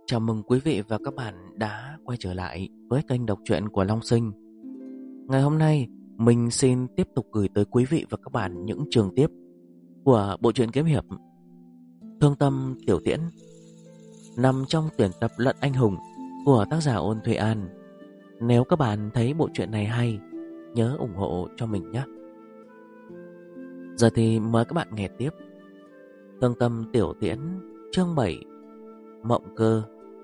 Chào mừng quý vị và các bạn đã quay trở lại với kênh đọc truyện của Long Sinh. Ngày hôm nay, mình xin tiếp tục gửi tới quý vị và các bạn những chương tiếp của bộ truyện kiếm hiệp Thương Tâm Tiểu Tiễn, nằm trong tuyển tập Lận Anh Hùng của tác giả Ôn Thụy An. Nếu các bạn thấy bộ truyện này hay, nhớ ủng hộ cho mình nhé. Giờ thì mời các bạn nghe tiếp Thương Tâm Tiểu Tiễn chương 7, Mộng Cơ.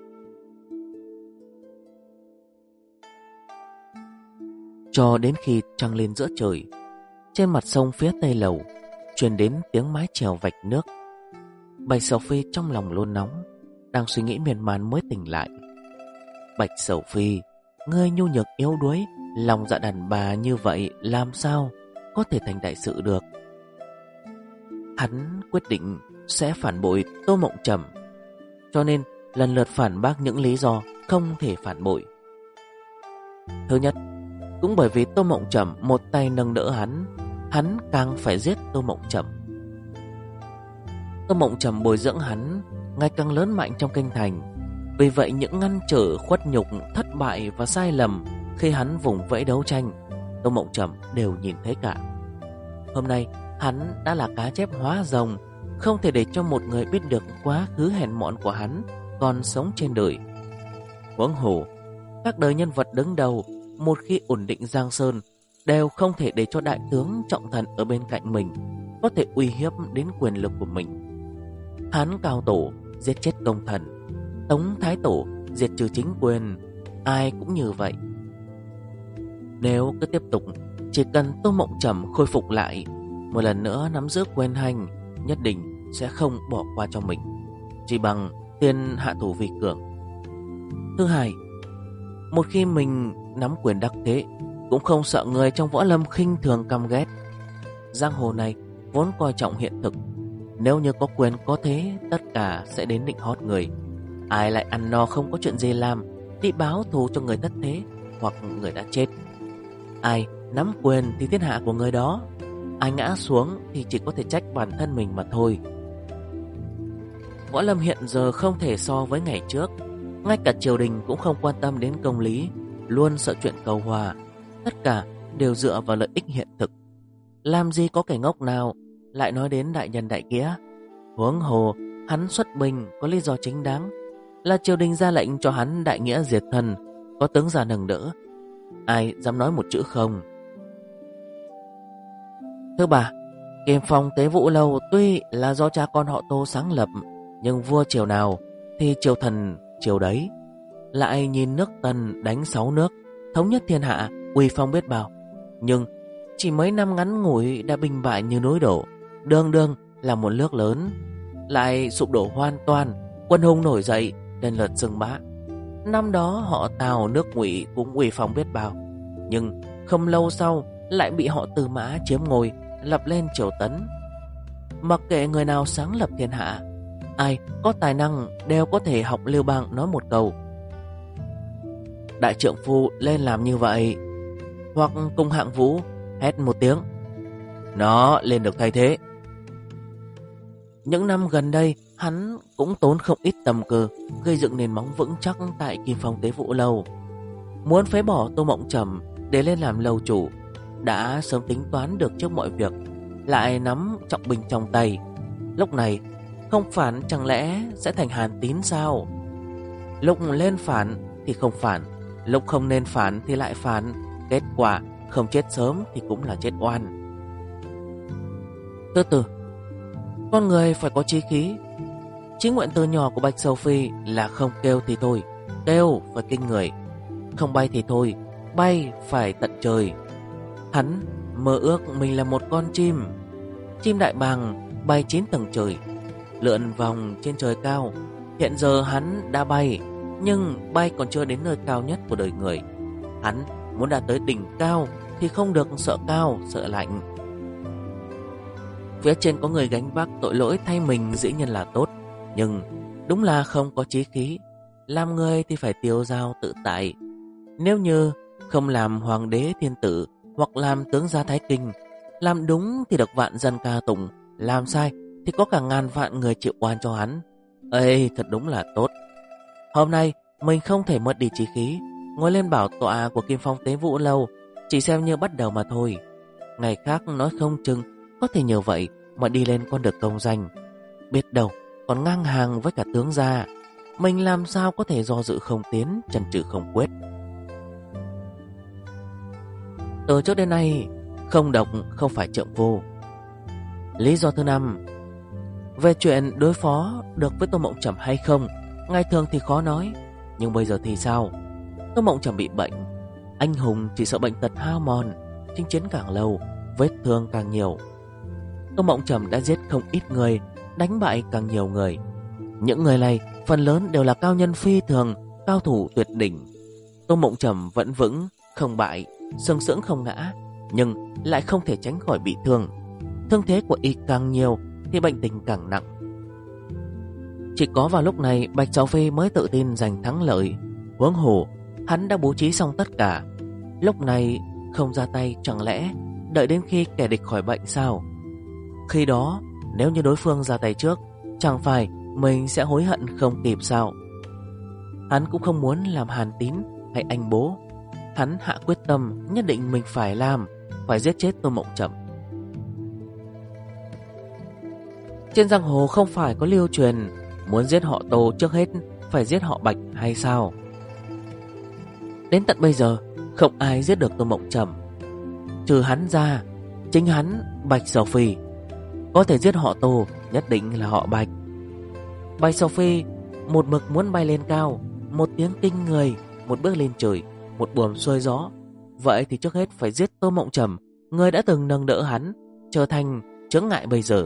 Cho đến khi trăng lên giữa trời, trên mặt sông phía tây lầu truyền đến tiếng mái chèo vạch nước. Bạch Sầu Phi trong lòng luôn nóng, đang suy nghĩ miên man mới tỉnh lại. Bạch Sầu Phi, ngươi nhu nhược yếu đuối, lòng dạ đàn bà như vậy làm sao có thể thành đại sự được. Hắn quyết định sẽ phản bội Tô Mộng Trầm, cho nên lần lượt phản bác những lý do không thể phản bội. Thứ nhất, cũng bởi vì Tô Mộng Trầm một tay nâng đỡ hắn càng phải giết Tô Mộng Trầm. Tô Mộng Trầm bồi dưỡng hắn ngày càng lớn mạnh trong kinh thành, vì vậy những ngăn trở, khuất nhục, thất bại và sai lầm khi hắn vùng vẫy đấu tranh, Tô Mộng Trầm đều nhìn thấy cả. Hôm nay hắn đã là cá chép hóa rồng, không thể để cho một người biết được quá khứ hèn mọn của hắn còn sống trên đời. Huống hồ, các đời nhân vật đứng đầu một khi ổn định Giang Sơn đều không thể để cho đại tướng trọng thần ở bên cạnh mình có thể uy hiếp đến quyền lực của mình. Hán Cao Tổ giết chết công thần, Tống Thái Tổ diệt trừ chính quyền, ai cũng như vậy. Nếu cứ tiếp tục, chỉ cần Tô Mộng Trầm khôi phục lại, một lần nữa nắm giữ quyền hành, nhất định sẽ không bỏ qua cho mình, chỉ bằng tiền hạ thủ vi cường. Thứ hai, một khi mình nắm quyền đắc thế, cũng không sợ người trong võ lâm khinh thường căm ghét. Giang hồ này vốn coi trọng hiện thực, nếu như có quyền có thế, tất cả sẽ đến định hót người. Ai lại ăn no không có chuyện gì làm đi báo thù cho người thất thế hoặc người đã chết. Ai nắm quyền thì thiên hạ của người đó, ai ngã xuống thì chỉ có thể trách bản thân mình mà thôi. Võ lâm hiện giờ không thể so với ngày trước, ngay cả triều đình cũng không quan tâm đến công lý, luôn sợ chuyện cầu hòa, tất cả đều dựa vào lợi ích hiện thực. Làm gì có kẻ ngốc nào lại nói đến đại nhân đại nghĩa. Huống hồ hắn xuất binh có lý do chính đáng, là triều đình ra lệnh cho hắn đại nghĩa diệt thân, có tướng già nâng đỡ, ai dám nói một chữ không. Thứ ba, Kim Phong Tế Vũ Lâu tuy là do cha con họ Tô sáng lập, nhưng vua triều nào thì triều thần triều đấy. Lại nhìn nước Tần đánh 6 nước, thống nhất thiên hạ, uy phong biết bao, nhưng chỉ mấy năm ngắn ngủi đã bình bại như núi đổ. Đương đương là một nước lớn lại sụp đổ hoàn toàn, quân hùng nổi dậy, lần lượt xưng bá. Năm đó họ Tào nước Ngụy cũng uy phong biết bao, nhưng không lâu sau lại bị họ Tư Mã chiếm ngôi, lập lên triều Tấn. Mặc kệ người nào sáng lập thiên hạ, ai có tài năng đều có thể học Lưu Bang nói một câu: đại trượng phu lên làm như vậy, hoặc cùng Hạng Vũ hét một tiếng: nó lên được thay thế. Những năm gần đây hắn cũng tốn không ít tâm cơ gây dựng nền móng vững chắc tại Kim Phong Tế Vũ Lâu. Muốn phế bỏ Tô Mộng Trầm để lên làm lâu chủ, đã sớm tính toán được trước mọi việc, lại nắm trọng binh trong tay. Lúc này không phản chẳng lẽ sẽ thành Hàn Tín sao? Lúc lên phản thì không phản, lúc không nên phản thì lại phản, kết quả không chết sớm thì cũng là chết oan. Thứ tư, con người phải có chí khí. Chí nguyện từ nhỏ của Bạch Sầu Phi là không kêu thì thôi, kêu phải kinh người, không bay thì thôi, bay phải tận trời. Hắn mơ ước mình là một con chim, chim đại bàng bay 9 tầng trời, lượn vòng trên trời cao. Hiện giờ hắn đã bay, nhưng bay còn chưa đến nơi cao nhất của đời người. Hắn muốn đạt tới đỉnh cao thì không được sợ cao, sợ lạnh. Phía trên có người gánh vác tội lỗi thay mình dĩ nhiên là tốt, nhưng đúng là không có chí khí. Làm người thì phải tiêu dao tự tại. Nếu như không làm hoàng đế thiên tử hoặc làm tướng gia thái kinh, làm đúng thì được vạn dân ca tụng, làm sai thì có cả ngàn vạn người chịu oan cho hắn. Ê, thật đúng là tốt. Hôm nay mình không thể mất đi chí khí, ngồi lên bảo tọa của Kim Phong Tế Vũ Lâu, chỉ xem như bắt đầu mà thôi. Ngày khác nói không chừng có thể nhờ vậy mà đi lên con đường công danh. Biết đâu còn ngang hàng với cả tướng gia, mình làm sao có thể do dự không tiến, chần chừ không quyết. Từ trước đến nay, không độc không phải trượng phu. Lý do thứ 5, về chuyện đối phó được với Tô Mộng Trầm hay không, ngày thường thì khó nói, nhưng bây giờ thì sao? Tô Mộng Trầm bị bệnh, anh hùng chỉ sợ bệnh tật hao mòn, chinh chiến càng lâu, vết thương càng nhiều. Tô Mộng Trầm đã giết không ít người, đánh bại càng nhiều người. Những người này phần lớn đều là cao nhân phi thường, cao thủ tuyệt đỉnh. Tô Mộng Trầm vẫn vững, không bại, sừng sững không ngã, nhưng lại không thể tránh khỏi bị thương. Thương thế của y càng nhiều thì bệnh tình càng nặng. Chỉ có vào lúc này Bạch Sầu Phi mới tự tin giành thắng lợi. Huống hồ hắn đã bố trí xong tất cả, lúc này không ra tay chẳng lẽ đợi đến khi kẻ địch khỏi bệnh sao? Khi đó nếu như đối phương ra tay trước, chẳng phải mình sẽ hối hận không kịp sao? Hắn cũng không muốn làm Hàn Tín hay anh bố. Hắn hạ quyết tâm nhất định mình phải làm, phải giết chết Tô Mộng Trầm. Trên giang hồ không phải có lưu truyền muốn giết họ Tô trước hết phải giết họ Bạch hay sao? Đến tận bây giờ không ai giết được Tô Mộng Trầm. Trừ hắn ra, chính hắn, Bạch Sầu Phi. Có thể giết họ Tô nhất định là họ Bạch. Bạch Sầu Phi một mực muốn bay lên cao, một tiếng kinh người, một bước lên trời, một buồm xuôi gió. Vậy thì trước hết phải giết Tô Mộng Trầm, người đã từng nâng đỡ hắn, trở thành chướng ngại bây giờ.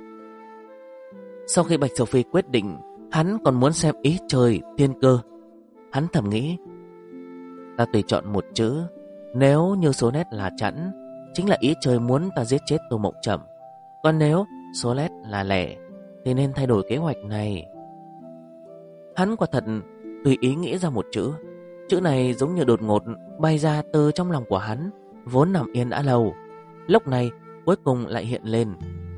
Sau khi Bạch Sầu Phi quyết định, hắn còn muốn xem ý trời thiên cơ. Hắn thầm nghĩ, ta tùy chọn một chữ, nếu như số nét là chẵn, chính là ý trời muốn ta giết chết Tô Mộng Trầm. Còn nếu số nét là lẻ, thì nên thay đổi kế hoạch này. Hắn quả thật tùy ý nghĩ ra một chữ. Chữ này giống như đột ngột bay ra từ trong lòng của hắn, vốn nằm yên đã lâu, lúc này cuối cùng lại hiện lên.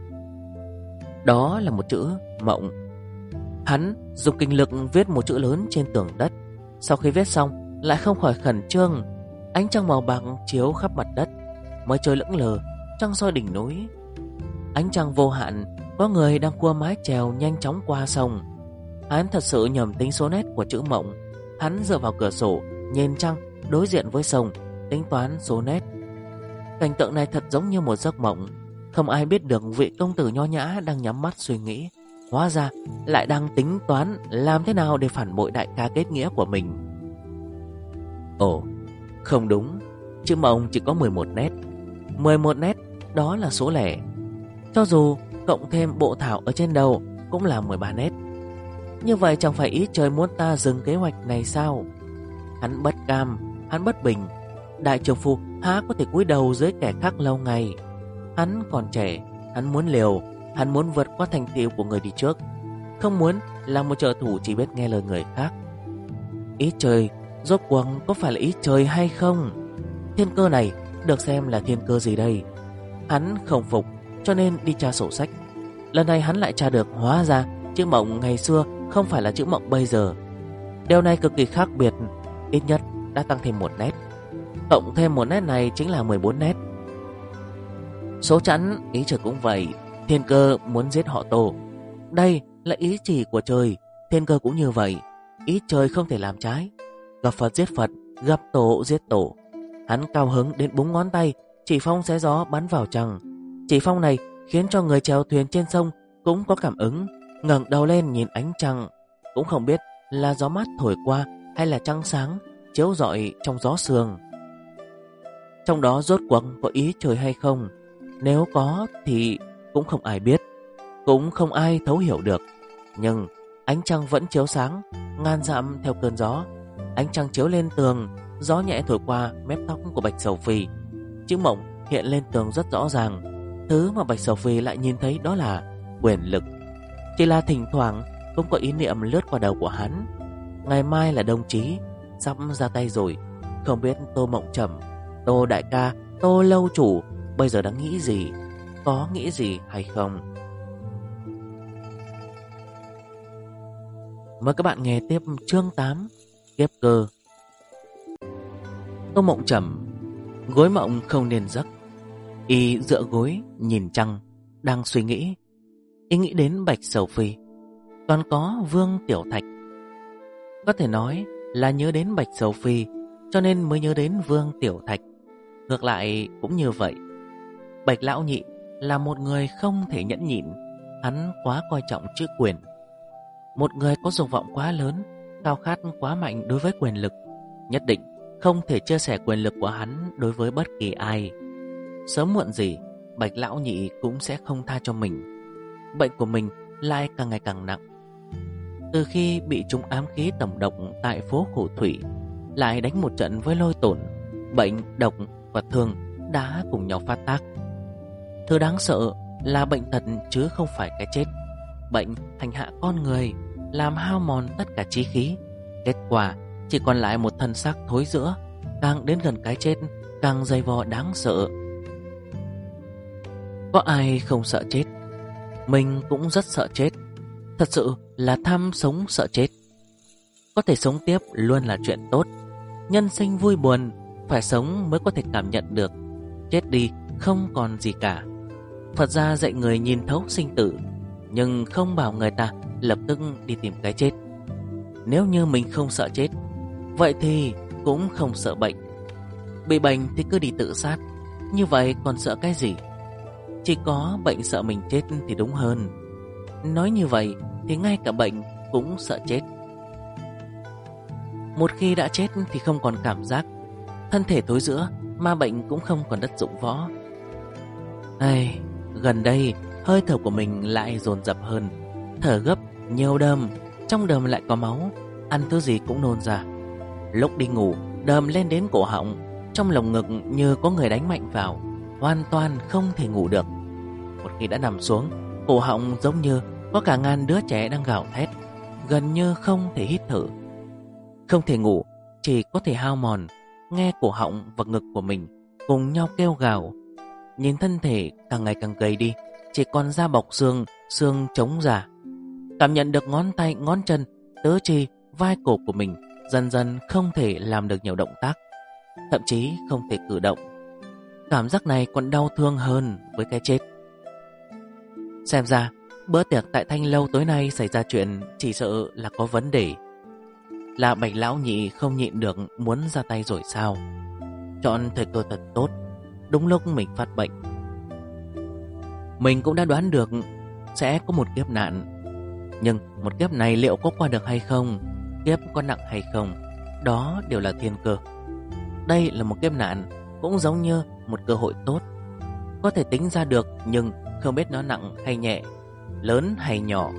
Đó là một chữ mộng. Hắn dùng kinh lực viết một chữ lớn trên tường đất. Sau khi viết xong lại không khỏi khẩn trương. Ánh trăng màu bạc chiếu khắp mặt đất, mây trời lững lờ, trăng soi đỉnh núi. Ánh trăng vô hạn, có người đang cua mái chèo nhanh chóng qua sông. Hắn thật sự nhầm tính số nét của chữ mộng. Hắn dựa vào cửa sổ, nhìn trăng đối diện với sông, tính toán số nét. Cảnh tượng này thật giống như một giấc mộng. Không ai biết được vị công tử nho nhã đang nhắm mắt suy nghĩ, hóa ra lại đang tính toán làm thế nào để phản bội đại ca kết nghĩa của mình. Ồ, không đúng, chữ mộng chỉ có 11 nét. 11 nét đó là số lẻ. Cho dù cộng thêm bộ thảo ở trên đầu cũng là 13 nét. Như vậy chẳng phải ý trời muốn ta dừng kế hoạch này sao? Hắn bất cam, hắn bất bình. Đại trưởng phu há có thể cúi đầu dưới kẻ khác lâu ngày. Hắn còn trẻ, hắn muốn liều, hắn muốn vượt qua thành tựu của người đi trước, không muốn là một trợ thủ chỉ biết nghe lời người khác. Ý trời rốt cuộc có phải là ý trời hay không? Thiên cơ này được xem là thiên cơ gì đây? Hắn không phục cho nên đi tra sổ sách. Lần này hắn lại tra được, hóa ra chữ mộng ngày xưa không phải là chữ mộng bây giờ. Điều này cực kỳ khác biệt, ít nhất đã tăng thêm một nét. Cộng thêm một nét này chính là 14 nét. Số chẵn, ý trời cũng vậy. Thiên cơ muốn giết họ Tô. Đây là ý chỉ của trời. Thiên cơ cũng như vậy. Ý trời không thể làm trái. Gặp Phật giết Phật, gặp tổ giết tổ. Hắn cao hứng đến búng ngón tay, chỉ phong xé gió bắn vào trăng. Chỉ phong này khiến cho người chèo thuyền trên sông cũng có cảm ứng, ngẩng đầu lên nhìn ánh trăng. Cũng không biết là gió mát thổi qua hay là trăng sáng chiếu rọi trong gió sương. Trong đó rốt cuộc có ý trời hay không? Nếu có thì cũng không ai biết, cũng không ai thấu hiểu được. Nhưng ánh trăng vẫn chiếu sáng, ngàn dặm theo cơn gió. Ánh trăng chiếu lên tường, gió nhẹ thổi qua mép tóc của Bạch Sầu Phi. Chữ mộng hiện lên tường rất rõ ràng. Thứ mà Bạch Sầu Phi lại nhìn thấy đó là quyền lực. Chỉ là thỉnh thoảng cũng có ý niệm lướt qua đầu của hắn. Ngày mai là đồng chí, sắp ra tay rồi. Không biết Tô Mộng Trầm, Tô đại ca, Tô lâu chủ bây giờ đang nghĩ gì, có nghĩ gì hay không? Mời các bạn nghe tiếp chương 8 Kiếp cơ. Tô Mộng Trầm gối mộng không nên giấc. Y dựa gối nhìn trăng, đang suy nghĩ. Y nghĩ đến Bạch Sầu Phi, còn có Vương Tiểu Thạch. Có thể nói là nhớ đến Bạch Sầu Phi cho nên mới nhớ đến Vương Tiểu Thạch. Ngược lại cũng như vậy. Bạch Lão Nhị là một người không thể nhẫn nhịn. Hắn quá coi trọng chữ quyền. Một người có dục vọng quá lớn, khao khát quá mạnh đối với quyền lực, nhất định không thể chia sẻ quyền lực của hắn đối với bất kỳ ai. Sớm muộn gì Bạch Lão Nhị cũng sẽ không tha cho mình. Bệnh của mình lại càng ngày càng nặng. Từ khi bị trúng ám khí tầm độc tại phố Khổ Thủy, lại đánh một trận với Lôi Tổn, bệnh, độc và thương đã cùng nhau phát tác. Thứ đáng sợ là bệnh tật chứ không phải cái chết. Bệnh hành hạ con người, làm hao mòn tất cả chí khí. Kết quả chỉ còn lại một thân xác thối rữa, càng đến gần cái chết càng dày vò đáng sợ. Có ai không sợ chết? Mình cũng rất sợ chết. Thật sự là tham sống sợ chết. Có thể sống tiếp luôn là chuyện tốt. Nhân sinh vui buồn, phải sống mới có thể cảm nhận được. Chết đi không còn gì cả. Phật gia dạy người nhìn thấu sinh tử, nhưng không bảo người ta lập tức đi tìm cái chết. Nếu như mình không sợ chết, vậy thì cũng không sợ bệnh. Bị bệnh thì cứ đi tự sát, như vậy còn sợ cái gì? Chỉ có bệnh sợ mình chết thì đúng hơn. Nói như vậy thì ngay cả bệnh cũng sợ chết. Một khi đã chết thì không còn cảm giác, thân thể thối rữa, mà bệnh cũng không còn đất dụng võ. Ai, gần đây hơi thở của mình lại dồn dập hơn, thở gấp, nhiều đờm, trong đờm lại có máu, ăn thứ gì cũng nôn ra. Lúc đi ngủ, đờm lên đến cổ họng, trong lồng ngực như có người đánh mạnh vào, hoàn toàn không thể ngủ được. Một khi đã nằm xuống, cổ họng giống như có cả ngàn đứa trẻ đang gào thét, gần như không thể hít thở. Không thể ngủ, chỉ có thể hao mòn, nghe cổ họng và ngực của mình cùng nhau kêu gào. Nhìn thân thể càng ngày càng gầy đi, chỉ còn da bọc xương, xương trống ra. Cảm nhận được ngón tay, ngón chân, tứ chi, vai cổ của mình dần dần không thể làm được nhiều động tác, thậm chí không thể cử động. Cảm giác này còn đau thương hơn với cái chết. Xem ra bữa tiệc tại Thanh Lâu tối nay xảy ra chuyện chỉ sợ là có vấn đề. Là Bạch Lão Nhị không nhịn được muốn ra tay rồi sao? Chọn thời cơ thật tốt, đúng lúc mình phát bệnh. Mình cũng đã đoán được sẽ có một kiếp nạn, nhưng một kiếp này liệu có qua được hay không, kiếp có nặng hay không, đó đều là thiên cơ. Đây là một kiếp nạn, cũng giống như một cơ hội tốt. Có thể tính ra được, nhưng không biết nó nặng hay nhẹ, lớn hay nhỏ.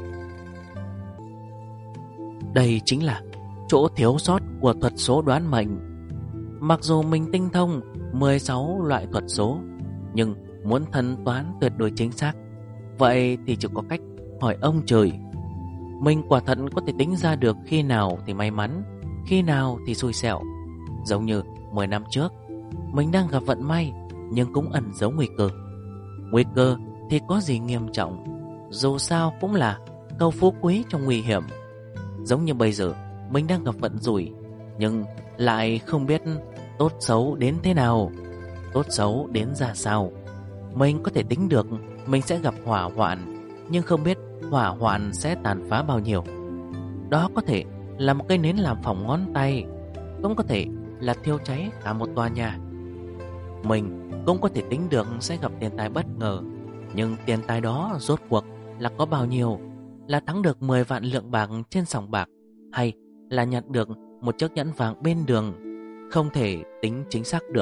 Đây chính là chỗ thiếu sót của thuật số đoán mệnh. Mặc dù mình tinh thông 16 loại thuật số, nhưng muốn thân toán tuyệt đối chính xác, vậy thì chỉ có cách hỏi ông trời. Mình quả thật có thể tính ra được khi nào thì may mắn, khi nào thì xui xẻo. Giống như 10 năm trước, mình đang gặp vận may, nhưng cũng ẩn giấu nguy cơ. Nguy cơ thì có gì nghiêm trọng, dù sao cũng là câu phú quý trong nguy hiểm. Giống như bây giờ, mình đang gặp vận rủi, nhưng lại không biết tốt xấu đến thế nào, tốt xấu đến ra sao. Mình có thể tính được mình sẽ gặp hỏa hoạn, nhưng không biết hỏa hoạn sẽ tàn phá bao nhiêu. Đó có thể là một cây nến làm phỏng ngón tay, cũng có thể là thiêu cháy cả một tòa nhà. Mình cũng có thể tính được sẽ gặp tiền tài bất ngờ, nhưng tiền tài đó rốt cuộc là có bao nhiêu? Là thắng được 10 vạn lượng bạc trên sòng bạc, hay là nhặt được một chiếc nhẫn vàng bên đường? Không thể tính chính xác được.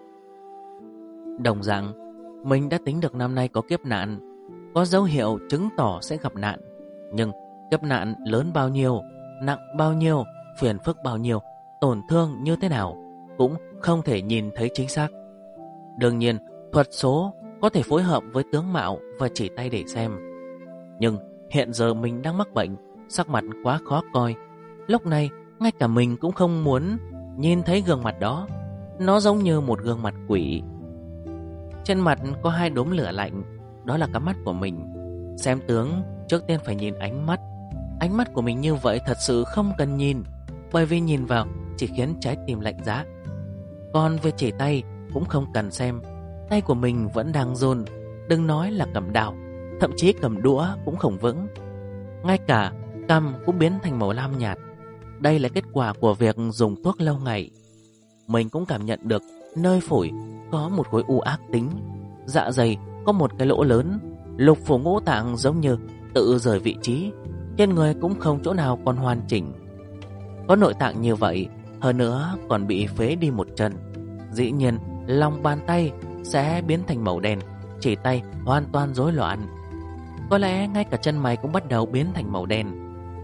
Đồng dạng, mình đã tính được năm nay có kiếp nạn, có dấu hiệu chứng tỏ sẽ gặp nạn. Nhưng kiếp nạn lớn bao nhiêu, nặng bao nhiêu, phiền phức bao nhiêu, tổn thương như thế nào cũng không thể nhìn thấy chính xác. Đương nhiên, thuật số có thể phối hợp với tướng mạo và chỉ tay để xem. Nhưng hiện giờ mình đang mắc bệnh, sắc mặt quá khó coi. Lúc này, ngay cả mình cũng không muốn nhìn thấy gương mặt đó. Nó giống như một gương mặt quỷ. Trên mặt có 2 đốm lửa lạnh, đó là cặp mắt của mình. Xem tướng, trước tiên phải nhìn ánh mắt. Ánh mắt của mình như vậy thật sự không cần nhìn, bởi vì nhìn vào chỉ khiến trái tim lạnh giá. Còn về chỉ tay cũng không cần xem, tay của mình vẫn đang run, đừng nói là cầm đao, thậm chí cầm đũa cũng không vững. Ngay cả cằm cũng biến thành màu lam nhạt. Đây là kết quả của việc dùng thuốc lâu ngày. Mình cũng cảm nhận được nơi phổi có một khối u ác tính, dạ dày có một cái lỗ lớn, lục phủ ngũ tạng giống như tự rời vị trí, trên người cũng không chỗ nào còn hoàn chỉnh. Có nội tạng như vậy, hơn nữa còn bị phế đi một chân. Dĩ nhiên lòng bàn tay sẽ biến thành màu đen, chỉ tay hoàn toàn rối loạn. Có lẽ ngay cả chân mày cũng bắt đầu biến thành màu đen.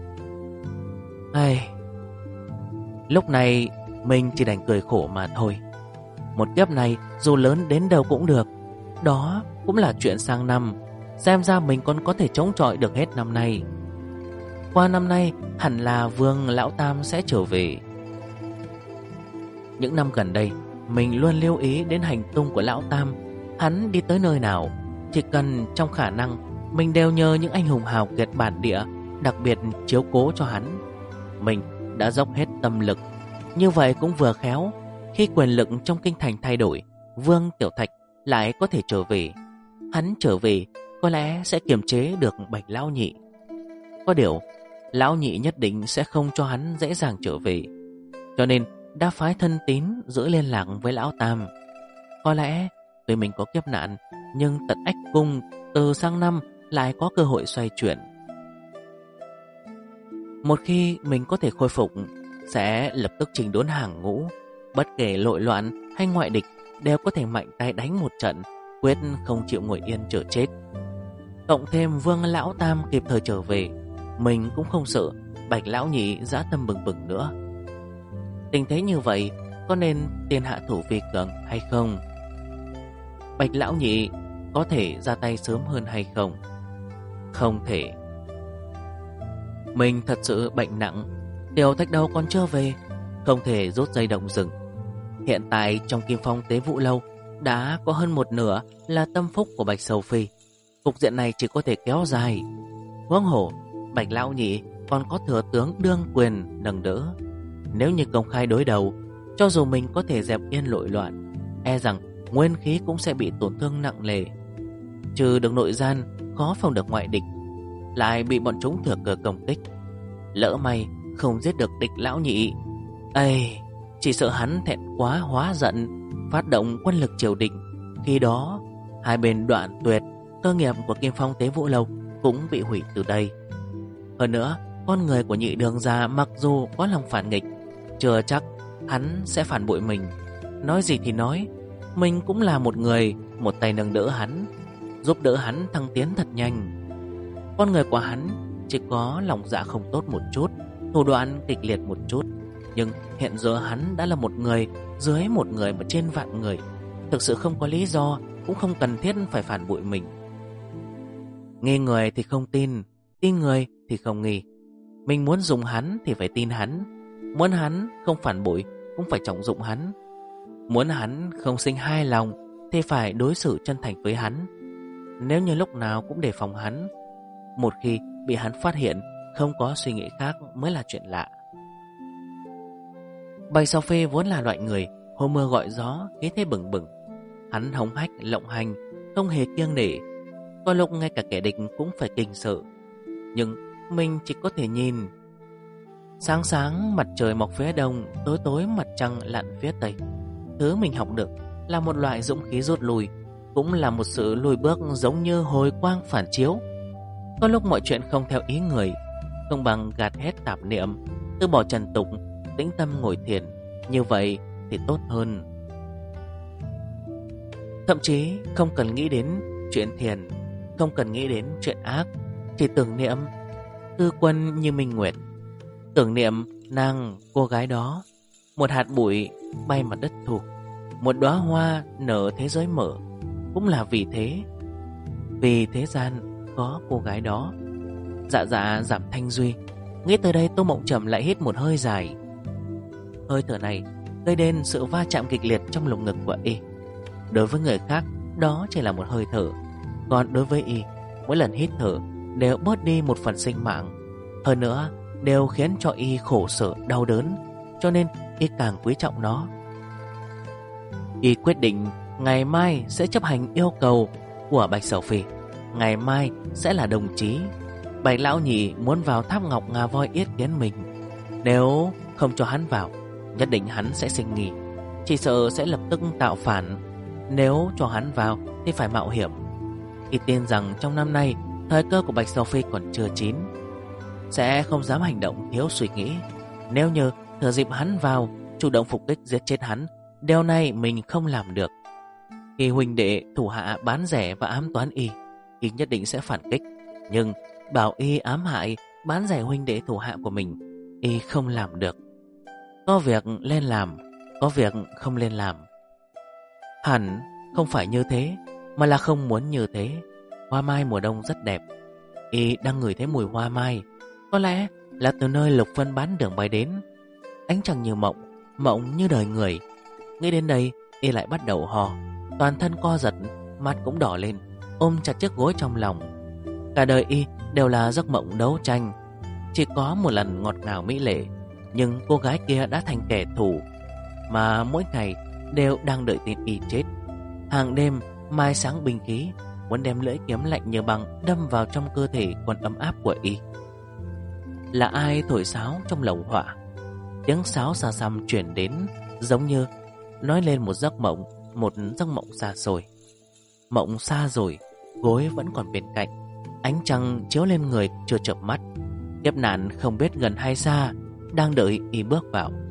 Lúc này mình chỉ đành cười khổ mà thôi. Một kiếp này dù lớn đến đâu cũng được, đó cũng là chuyện sang năm. Xem ra mình còn có thể chống chọi được hết năm nay. Qua năm nay hẳn là Vương Lão Tam sẽ trở về. Những năm gần đây mình luôn lưu ý đến hành tung của Lão Tam. Hắn đi tới nơi nào, chỉ cần trong khả năng, mình đều nhờ những anh hùng hào kiệt bản địa đặc biệt chiếu cố cho hắn. Mình đã dốc hết tâm lực. Như vậy cũng vừa khéo, khi quyền lực trong kinh thành thay đổi, Vương Tiểu Thạch lại có thể trở về. Hắn trở về có lẽ sẽ kiềm chế được Bạch Lão Nhị. Có điều Lão Nhị nhất định sẽ không cho hắn dễ dàng trở về, cho nên đã phái thân tín giữ liên lạc với Lão Tam. Có lẽ tuy mình có kiếp nạn, nhưng tận Ách Cung từ sang năm lại có cơ hội xoay chuyển. Một khi mình có thể khôi phục, sẽ lập tức chỉnh đốn hàng ngũ. Bất kể nội loạn hay ngoại địch đều có thể mạnh tay đánh một trận, quyết không chịu ngồi yên chờ chết. Cộng thêm Vương Lão Tam kịp thời trở về, mình cũng không sợ Bạch Lão Nhị dã tâm bừng bừng nữa. Tình thế như vậy, có nên tiên hạ thủ vi cường hay không? Bạch Lão Nhị có thể ra tay sớm hơn hay không? Không thể. Mình thật sự bệnh nặng, Tiểu Thạch Đầu còn chưa về, không thể rút dây động rừng. Hiện tại trong Kim Phong Tế Vũ Lâu đã có hơn một nửa là tâm phúc của Bạch Sầu Phi. Cục diện này chỉ có thể kéo dài. Huống hồ Bạch Lão Nhị còn có thừa tướng đương quyền nâng đỡ. Nếu như công khai đối đầu, cho dù mình có thể dẹp yên nội loạn, e rằng nguyên khí cũng sẽ bị tổn thương nặng nề. Trừ được nội gian, khó phòng được ngoại địch, lại bị bọn chúng thừa cơ công kích. Lỡ may không giết được địch Lão Nhị, chỉ sợ hắn thẹn quá hóa giận, phát động quân lực triều đình. Khi đó hai bên đoạn tuyệt, cơ nghiệp của Kim Phong Tế Vũ Lâu cũng bị hủy từ đây. Hơn nữa, con người của Nhị Đường gia mặc dù có lòng phản nghịch, chưa chắc hắn sẽ phản bội mình. Nói gì thì nói, mình cũng là một người, một tay nâng đỡ hắn, giúp đỡ hắn thăng tiến thật nhanh. Con người của hắn chỉ có lòng dạ không tốt một chút, thủ đoạn kịch liệt một chút, nhưng hiện giờ hắn đã là một người dưới một người mà trên vạn người, thực sự không có lý do, cũng không cần thiết phải phản bội mình. Nghi người thì không tin, tin người thì không nghi. Mình muốn dùng hắn thì phải tin hắn, muốn hắn không phản bội cũng phải trọng dụng hắn, muốn hắn không sinh hai lòng thì phải đối xử chân thành với hắn. Nếu như lúc nào cũng đề phòng hắn, một khi bị hắn phát hiện, không có suy nghĩ khác mới là chuyện lạ. Bạch Sầu Phi vốn là loại người hô mưa gọi gió, khí thế bừng bừng. Hắn hống hách lộng hành, không hề kiêng nể, có lúc ngay cả kẻ địch cũng phải kinh sợ. Nhưng mình chỉ có thể nhìn. Sáng sáng mặt trời mọc phía đông, tối tối mặt trăng lặn phía tây. Thứ mình học được là một loại dũng khí rút lui, cũng là một sự lùi bước giống như hồi quang phản chiếu. Có lúc mọi chuyện không theo ý người, không bằng gạt hết tạp niệm, từ bỏ trần tục, tĩnh tâm ngồi thiền. Như vậy thì tốt hơn. Thậm chí không cần nghĩ đến chuyện thiền, không cần nghĩ đến chuyện ác, chỉ tưởng niệm Tư Quân như minh nguyệt, tưởng niệm nàng cô gái đó, một hạt bụi bay mặt đất thục, một đóa hoa nở thế giới mở. Cũng là vì thế, vì thế gian có cô gái đó. Dạ dạ giảm thanh duy. Nghĩ tới đây Tô Mộng Trầm lại hít một hơi dài. Hơi thở này gây đến sự va chạm kịch liệt trong lồng ngực của y. Đối với người khác đó chỉ là một hơi thở, còn đối với y, mỗi lần hít thở đều bớt đi một phần sinh mạng. Hơn nữa đều khiến cho y khổ sở đau đớn, cho nên y càng quý trọng nó. Y quyết định ngày mai sẽ chấp hành yêu cầu của Bạch Sầu Phi. Ngày mai sẽ là đồng chí. Bạch lão nhị muốn vào tháp Ngọc Ngà Voi yết kiến mình. Nếu không cho hắn vào, nhất định hắn sẽ sinh nghi, chỉ sợ sẽ lập tức tạo phản. Nếu cho hắn vào thì phải mạo hiểm. Y tin rằng trong năm nay thời cơ của Bạch Sầu Phi còn chưa chín, sẽ không dám hành động thiếu suy nghĩ. Nếu như thừa dịp hắn vào, chủ động phục kích giết chết hắn, điều này mình không làm được. Khi huynh đệ thủ hạ bán rẻ và ám toán y nhất định sẽ phản kích. Nhưng bảo y ám hại bán rẻ huynh đệ thủ hạ của mình, y không làm được. Có việc lên làm, có việc không lên làm. Hẳn không phải như thế, mà là không muốn như thế. Hoa mai mùa đông rất đẹp. Y đang ngửi thấy mùi hoa mai, có lẽ là từ nơi Lục Vân bán đường bay đến. Ánh trăng như mộng, mộng như đời người. Nghĩ đến đây, y lại bắt đầu ho, toàn thân co giật, mặt cũng đỏ lên, ôm chặt chiếc gối trong lòng. Cả đời y đều là giấc mộng đấu tranh. Chỉ có một lần ngọt ngào mỹ lệ, nhưng cô gái kia đã thành kẻ thù, mà mỗi ngày đều đang đợi tin y chết. Hàng đêm mai sáng binh khí, muốn đem lưỡi kiếm lạnh như băng đâm vào trong cơ thể còn ấm áp của y. Là ai thổi sáo trong lồng họa? Tiếng sáo xa xăm chuyển đến, giống như nói lên một giấc mộng xa xôi. Mộng xa rồi, gối vẫn còn bên cạnh, ánh trăng chiếu lên người chưa chợp mắt. Kiếp nạn không biết gần hay xa đang đợi y bước vào.